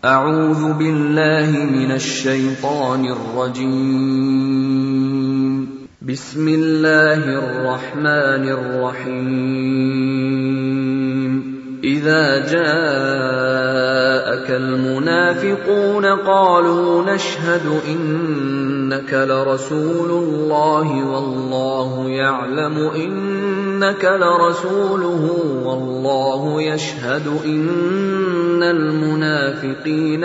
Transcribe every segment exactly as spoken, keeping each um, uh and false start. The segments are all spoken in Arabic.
أعوذ بالله من الشيطان الرجيم. بسم الله الرحمن الرحيم. إذا جاءك المنافقون قالوا نشهد إنك لرسول الله والله يعلم إنك لرسوله والله يشهد إن المنافقين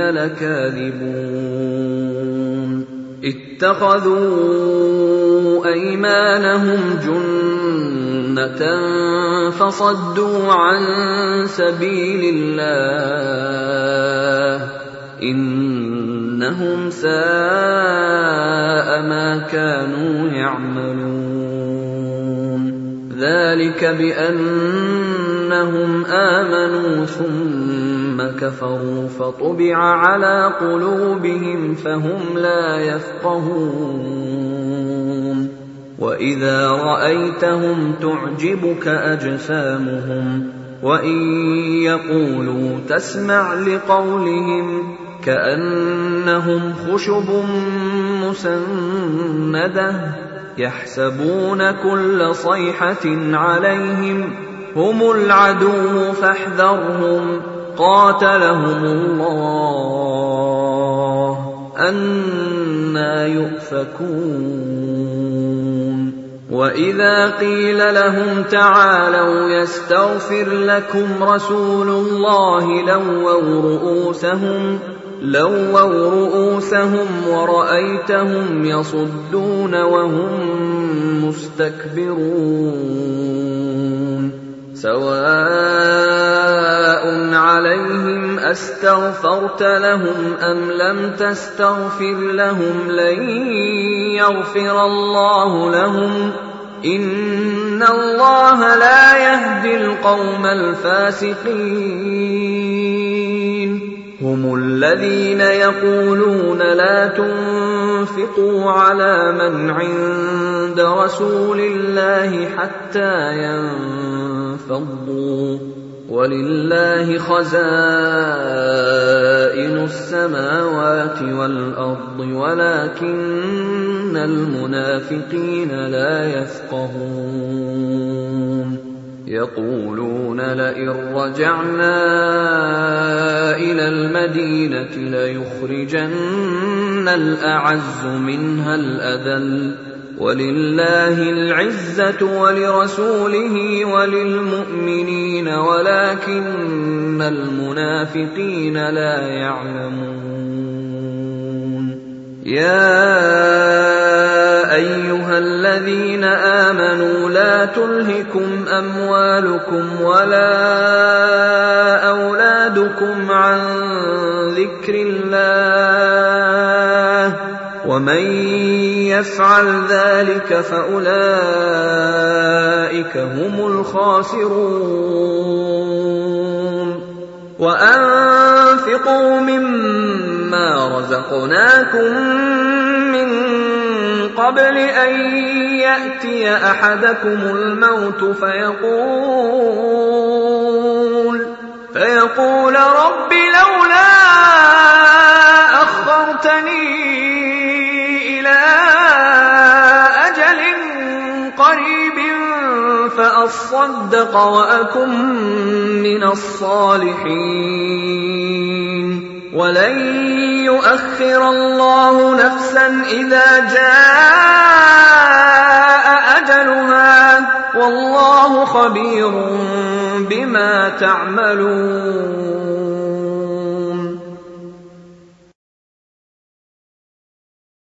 لكاذبون. اتخذوا أيمانهم جنة فصدوا عن سبيل الله إنهم ساء ما كانوا يعملون. ذلك بأنهم آمنوا ثم كفروا فطبع على قلوبهم فهم لا يفقهون. وإذا رأيتهم تعجبك أجسامهم وإن يقولوا تسمع لقولهم كأنهم خشب مسندة يحسبون كل صيحة عليهم هم العدو فاحذرهم قاتلهم الله أنى يؤفكون. وإذا قيل لهم تعالوا يستغفر لكم رسول الله لووا رؤوسهم لووا رؤوسهم ورأيتهم يصدون وهم مستكبرون. سواء عليهم أستغفرت لهم أم لم تستغفر لهم لن يغفر الله لهم إن الله لا يهدي القوم الفاسقين. هم الذين يقولون لا تنفقوا على من عند رسول الله حتى ينفضوا ولله خزائن السماوات والأرض ولكن المنافقين لا يفقهون. يقولون لئن رجعنا إلى المدينة ليخرجن الأعز منها الأذل ولله العزة ولرسوله وللمؤمنين ولكن المنافقين لا يعلمون. يا أيها الذين آمنوا لا تلهكم أموالكم ولا أولادكم عن ذكر الله ومن يفعل ذلك فأولئك هم الخاسرون. وأنفقوا مما رزقناكم من قبل أن يأتي أحدكم الموت فيقول فيقول رب لولا أخرتني إلى أجل قريب فأصدق وأكن من الصالحين ولن يؤخر الله نفسا إذا جاء أجلها والله خبير بما تعملون.